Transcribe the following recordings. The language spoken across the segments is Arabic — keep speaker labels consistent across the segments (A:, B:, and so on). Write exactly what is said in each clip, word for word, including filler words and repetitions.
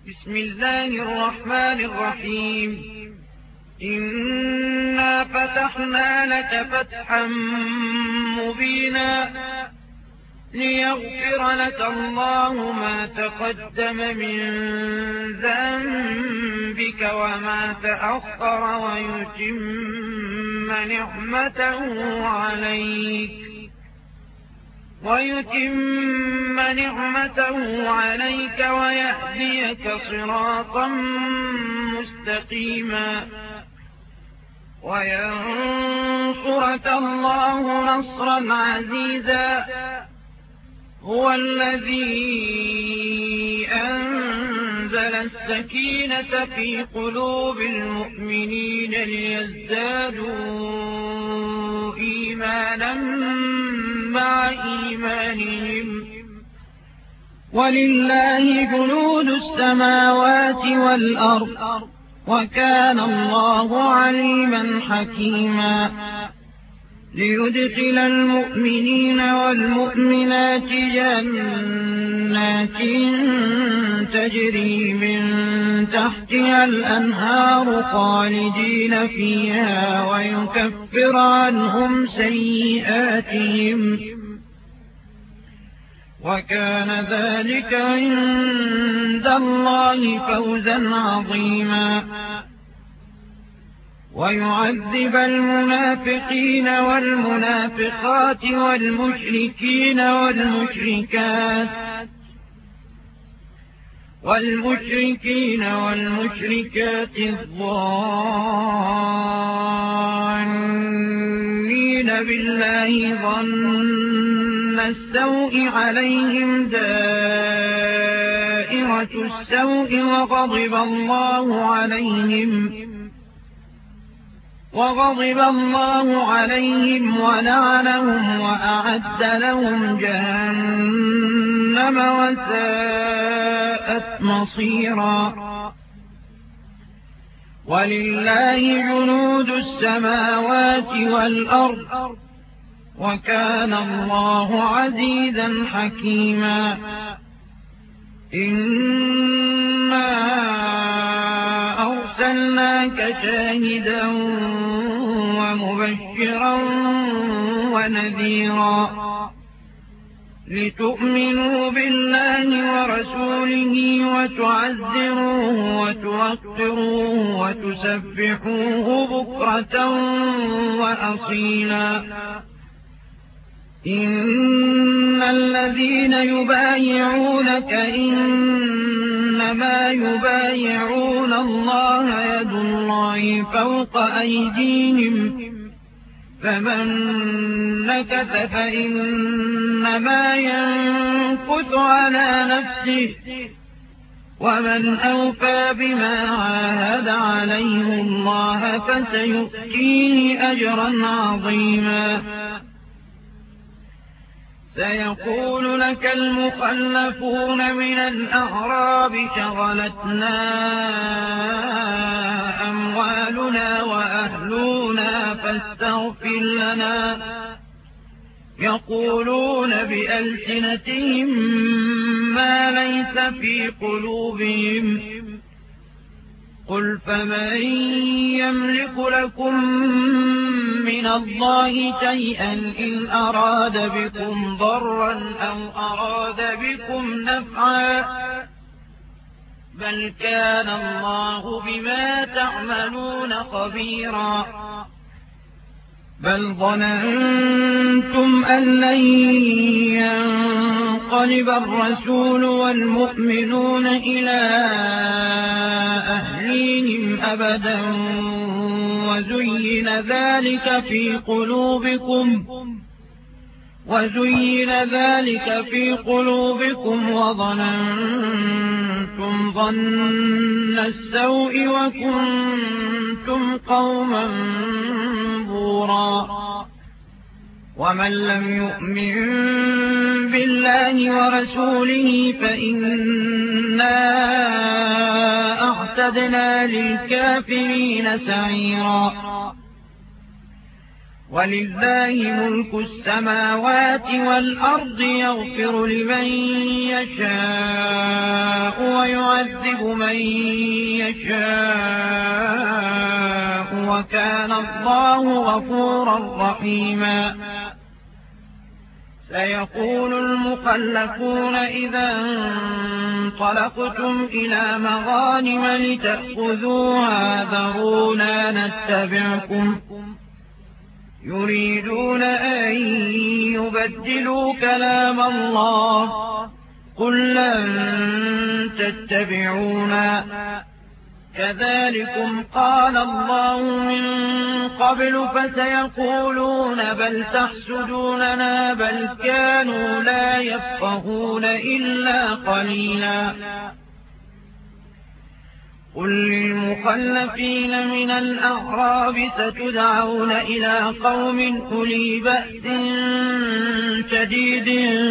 A: بسم الله الرحمن الرحيم. إنا فتحنا لك فتحا مبينا ليغفر لك الله ما تقدم من ذنبك وما تأخر ويتم نعمته عليك ويتم نعمته عليك ويهديك صراطا مستقيما وينصرك الله نصرا عزيزا. هو الذي أنزل السكينة في قلوب المؤمنين ليزدادوا إيمانا مع إيمانهم ولله جنود السماوات والأرض وكان الله عليما حكيما. ليدخل المؤمنين والمؤمنات جنات تجري من تحتها الأنهار خالدين فيها ويكفر عنهم سيئاتهم وكان ذلك عند الله فوزا عظيما. ويعذب المنافقين والمنافقات والمشركين والمشركات والمشركين والمشركات الظانين بالله ظن السوء عليهم دائرة السوء وغضب الله عليهم وغضب الله عليهم ولعنهم وأعد لهم جهنم وساءت مصيرا. ولله جنود السماوات والأرض وكان الله عزيزا حكيما. إنا أرسلناك شاهدا ومبشرا ونذيرا لتؤمنوا بالله ورسوله وتعزروه وتوقروه وتسبحوه بكرة وأصيلا. إن الذين يبايعونك إنما يبايعون الله يد الله فوق أيديهم فمن نكث فإنما ينكث على نفسه ومن أوفى بما عاهد عليه الله فسيؤتيه أجرا عظيما. سيقول لك المخلفون من الأعراب شغلتنا أموالنا وأهلنا فاستغفر لنا. يقولون بألسنتهم ما ليس في قلوبهم قل فمن يملك لكم من الله شيئا إن أراد بكم ضرا أو أراد بكم نفعا بل كان الله بما تعملون خبيرا. بل ظننتم أن لن ينقلب الرسول والمؤمنون إلى أهليهم أبدا وزين ذلك في قلوبكم وزين ذلك في قلوبكم وظننتم ظن السوء وكنتم قوما بورا. ومن لم يؤمن بالله ورسوله فإنا أعتدنا للكافرين سعيرا. ولله ملك السماوات والأرض يغفر لمن يشاء ويعذب من يشاء وكان الله غفورا رحيما. سيقول المخلفون إذا انطلقتم إلى مغانم لتأخذوها ذرونا نتبعكم يريدون أن يبدلوا كلام الله قل لن تتبعونا كذلكم قال الله من قبل فسيقولون بل تحسدوننا بل كانوا لا يفقهون إلا قليلا. قل للمخلفين من الأعراب ستدعون إلى قوم أولي بأس شديد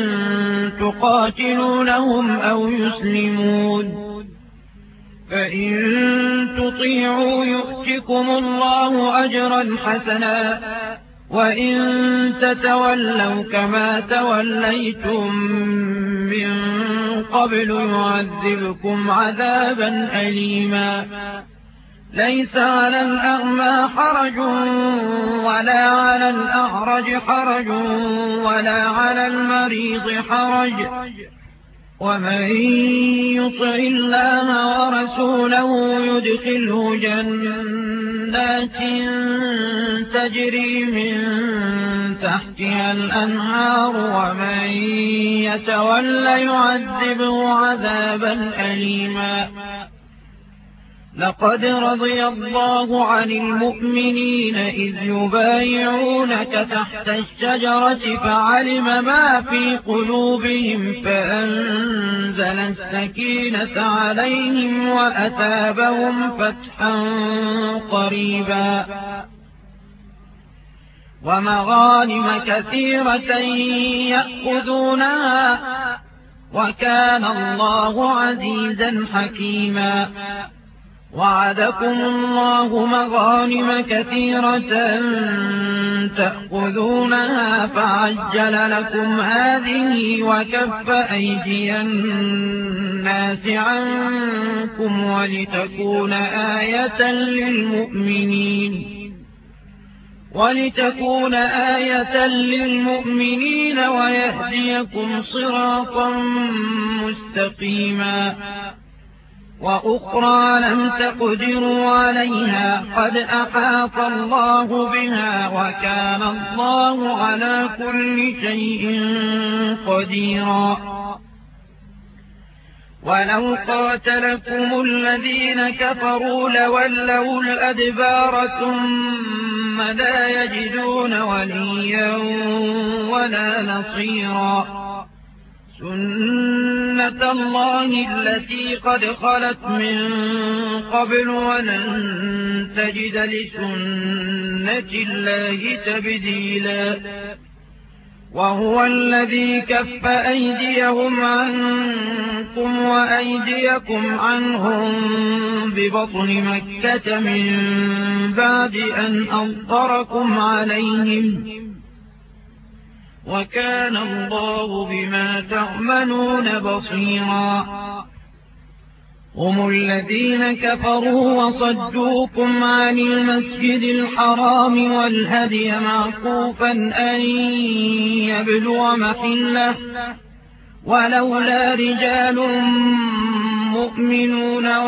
A: تقاتلونهم أو يسلمون فإن تطيعوا يؤتكم الله أجرا حسنا وإن تتولوا كما توليتم من قبل يعذبكم عذابا أليما. ليس على الأعمى حرج ولا على الأعرج حرج ولا على المريض حرج ومن يطع الله ورسوله يدخله جنات تجري من تحتها الأنهار ومن يتولى يعذبه عذابا أليما. لقد رضي الله عن المؤمنين إذ يبايعونك تحت الشجرة فعلم ما في قلوبهم فأنزل السكينة عليهم وأثابهم فتحا قريبا ومغانم كثيرة يأخذونها وكان الله عزيزا حكيما. وعدكم الله مغانم كثيرة تأخذونها فعجل لكم هذه وكف أيدي الناس عنكم ولتكون آية للمؤمنين ولتكون آية للمؤمنين ويهديكم صراطا مستقيما. وأخرى لم تقدروا عليها قد أحاط الله بها وكان الله على كل شيء قديرا. ولو قاتلكم الذين كفروا لولوا الأدبار ثم لا يجدون وليا ولا نصيرا. سنة الله التي قد خلت من قبل ولن تجد لسنة الله تبديلا. وهو الذي كف أيديهم عنكم وأيديكم عنهم ببطن مكة من بعد أن أظفركم عليهم وكان الله بما تعملون بصيرا. هم الذين كفروا وصدوكم عن المسجد الحرام والهدي معكوفا أن يبلغ محله ولولا رجال مؤمنون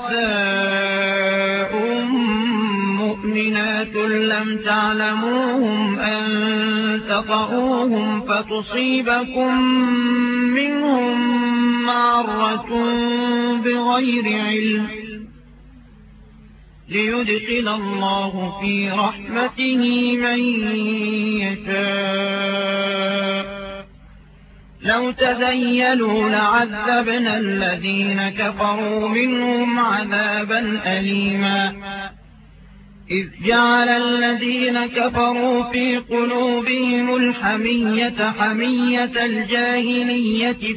A: ونساء مؤمنات لم تعلموهم أن تطؤوهم فتصيبكم منهم معرة بغير علم ليدخل الله في رحمته من يشاء. لو تزيلوا لعذبنا الذين كفروا منهم عذابا أليما. إذ جعل الذين كفروا في قلوبهم الحمية حمية الجاهلية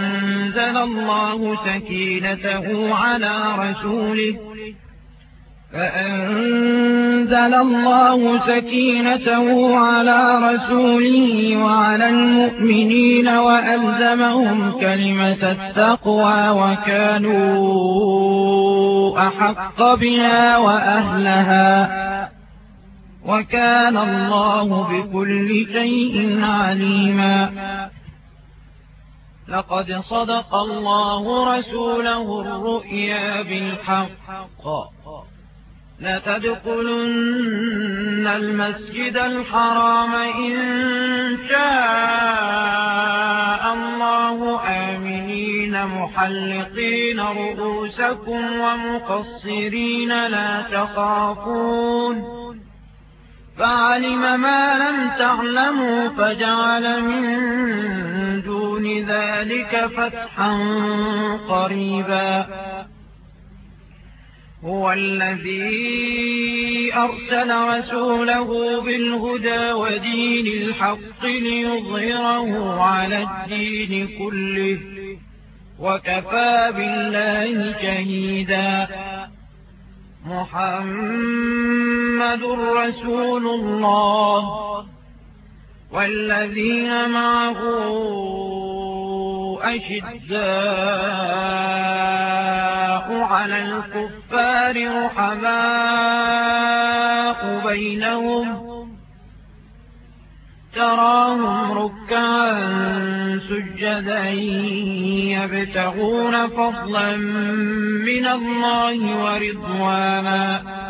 A: فأنزل الله سكينته على رسوله فأنزل الله سكينته على رسوله وعلى المؤمنين وألزمهم كلمة التقوى وكانوا أحق بها وأهلها وكان الله بكل شيء عليما. لقد صدق الله رسوله الرؤيا بالحق لتدخلن المسجد الحرام إن شاء الله آمنين محلقين رؤوسكم ومقصرين لا تخافون فعلم ما لم تعلموا فجعل من دون ذلك فتحا قريبا. هو الذي أرسل رسوله بالهدى ودين الحق ليظهره على الدين كله وكفى بالله شهيدا. محمد رسول الله والذين معه أشداء على الكفار رحماء بينهم تراهم ركعا سجدا يبتغون فضلا من الله ورضوانا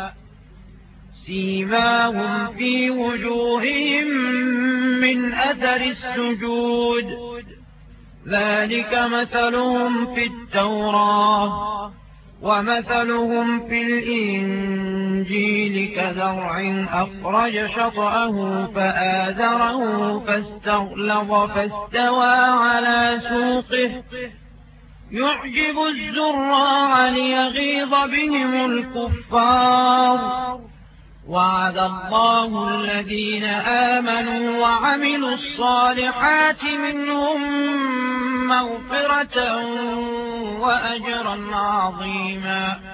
A: سيماهم في وجوههم من أثر السجود ذلك مثلهم في التوراة ومثلهم في الإنجيل كزرع أخرج شطأه فآزره فاستغلظ فاستوى على سوقه يعجب الزراع ليغيظ بهم الكفار. وعد الله الذين آمنوا وعملوا الصالحات منهم مغفرة وأجرا عظيما.